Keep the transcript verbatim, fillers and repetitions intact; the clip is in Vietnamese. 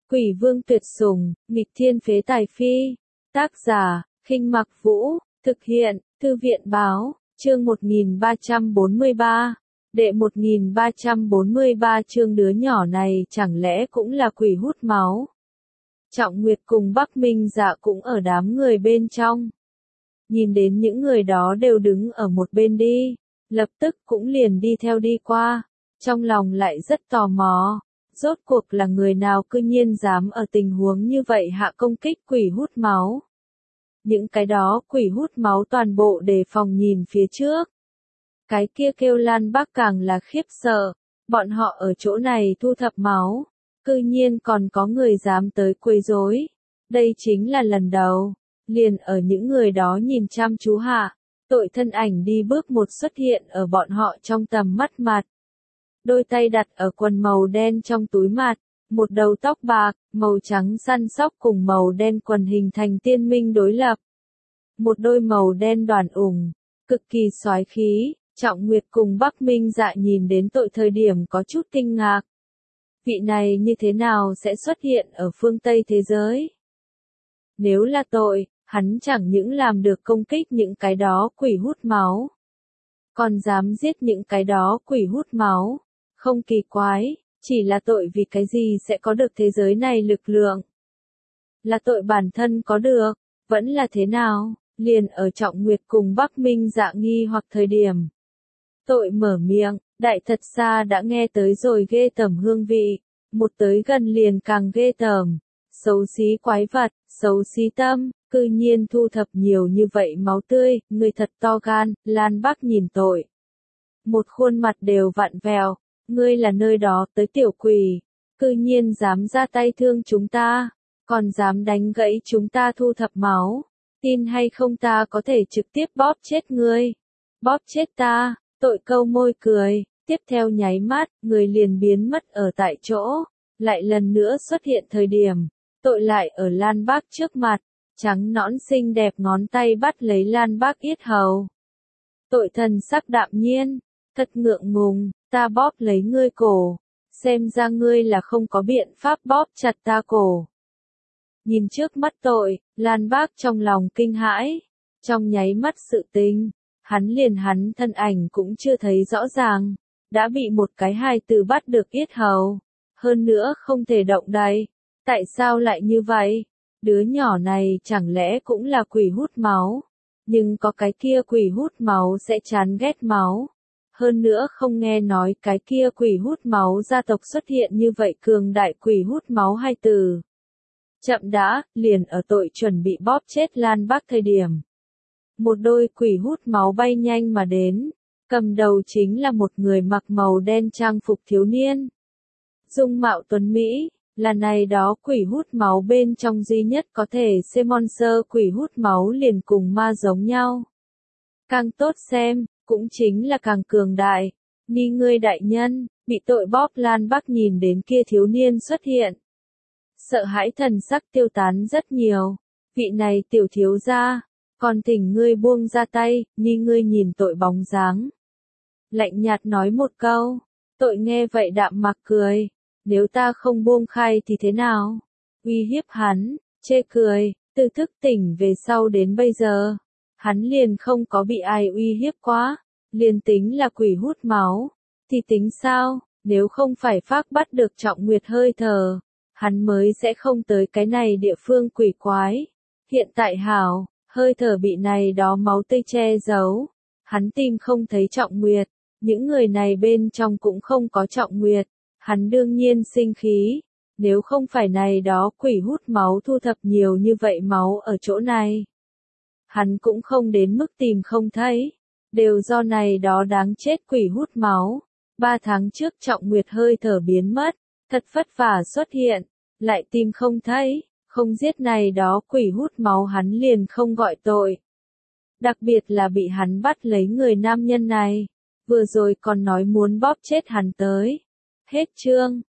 Quỷ vương tuyệt sủng, nghịch thiên phế tài phi. Tác giả, Khinh Mặc Vũ, thực hiện, Thư viện báo, chương một nghìn ba trăm bốn mươi ba. Đệ một nghìn ba trăm bốn mươi ba chương đứa nhỏ này chẳng lẽ cũng là quỷ hút máu. Trọng Nguyệt cùng Bắc Minh Dạ cũng ở đám người bên trong. Nhìn đến những người đó đều đứng ở một bên đi, lập tức cũng liền đi theo đi qua, trong lòng lại rất tò mò. Rốt cuộc là người nào cư nhiên dám ở tình huống như vậy hạ công kích quỷ hút máu. Những cái đó quỷ hút máu toàn bộ đề phòng nhìn phía trước. Cái kia kêu Lan Bác càng là khiếp sợ, bọn họ ở chỗ này thu thập máu, cư nhiên còn có người dám tới quấy rối. Đây chính là lần đầu, liền ở những người đó nhìn chăm chú hạ, tội thân ảnh đi bước một xuất hiện ở bọn họ trong tầm mắt mặt. Đôi tay đặt ở quần màu đen trong túi mặt, một đầu tóc bạc, màu trắng săn sóc cùng màu đen quần hình thành tiên minh đối lập. Một đôi màu đen đoàn ủng, cực kỳ soái khí, Trọng Nguyệt cùng Bắc Minh Dạ nhìn đến tội thời điểm có chút kinh ngạc. Vị này như thế nào sẽ xuất hiện ở phương Tây thế giới? Nếu là tội, hắn chẳng những làm được công kích những cái đó quỷ hút máu, còn dám giết những cái đó quỷ hút máu. Không kỳ quái, chỉ là tội vì cái gì sẽ có được thế giới này lực lượng. Là tội bản thân có được, vẫn là thế nào, liền ở Trọng Nguyệt cùng Bắc Minh Dạ nghi hoặc thời điểm. Tội mở miệng, đại thật xa đã nghe tới rồi ghê tởm hương vị, một tới gần liền càng ghê tởm, xấu xí quái vật, xấu xí tâm, cư nhiên thu thập nhiều như vậy máu tươi, người thật to gan, Lan Bác nhìn tội. Một khuôn mặt đều vặn vẹo. Ngươi là nơi đó tới tiểu quỷ, cư nhiên dám ra tay thương chúng ta, còn dám đánh gãy chúng ta thu thập máu, tin hay không ta có thể trực tiếp bóp chết ngươi, bóp chết ta, tội câu môi cười, tiếp theo nháy mắt, người liền biến mất ở tại chỗ, lại lần nữa xuất hiện thời điểm, tội lại ở Lan Bác trước mặt, trắng nõn xinh đẹp ngón tay bắt lấy Lan Bác yết hầu. Tội thần sắc đạm nhiên, thật ngượng ngùng. Ta bóp lấy ngươi cổ, xem ra ngươi là không có biện pháp bóp chặt ta cổ. Nhìn trước mắt tội, Lan Bác trong lòng kinh hãi, trong nháy mắt sự tình, hắn liền hắn thân ảnh cũng chưa thấy rõ ràng, đã bị một cái hài tử bắt được yết hầu, hơn nữa không thể động đậy. Tại sao lại như vậy? Đứa nhỏ này chẳng lẽ cũng là quỷ hút máu, nhưng có cái kia quỷ hút máu sẽ chán ghét máu. Hơn nữa không nghe nói cái kia quỷ hút máu gia tộc xuất hiện như vậy cường đại quỷ hút máu hai từ. Chậm đã, liền ở tội chuẩn bị bóp chết Lan Bác thời điểm. Một đôi quỷ hút máu bay nhanh mà đến, cầm đầu chính là một người mặc màu đen trang phục thiếu niên. Dung mạo tuấn Mỹ, là này đó quỷ hút máu bên trong duy nhất có thể xem monster quỷ hút máu liền cùng ma giống nhau. Càng tốt xem, cũng chính là càng cường đại. Ni ngươi đại nhân, bị tội bóp Lan Bác nhìn đến kia thiếu niên xuất hiện. Sợ hãi thần sắc tiêu tán rất nhiều. Vị này tiểu thiếu gia, còn thỉnh ngươi buông ra tay, Ni ngươi nhìn tội bóng dáng. Lạnh nhạt nói một câu, tội nghe vậy đạm mặc cười. Nếu ta không buông khai thì thế nào? Uy hiếp hắn, chê cười, từ thức tỉnh về sau đến bây giờ. Hắn liền không có bị ai uy hiếp quá, liền tính là quỷ hút máu, thì tính sao, nếu không phải phác bắt được Trọng Nguyệt hơi thở, hắn mới sẽ không tới cái này địa phương quỷ quái. Hiện tại hảo, hơi thở bị này đó máu tươi che giấu, hắn tìm không thấy Trọng Nguyệt, những người này bên trong cũng không có Trọng Nguyệt, hắn đương nhiên sinh khí, nếu không phải này đó quỷ hút máu thu thập nhiều như vậy máu ở chỗ này. Hắn cũng không đến mức tìm không thấy, đều do này đó đáng chết quỷ hút máu. Ba tháng trước Trọng Nguyệt hơi thở biến mất, thật vất vả xuất hiện, lại tìm không thấy, không giết này đó quỷ hút máu hắn liền không gọi tội. Đặc biệt là bị hắn bắt lấy người nam nhân này, vừa rồi còn nói muốn bóp chết hắn tới. Hết chương.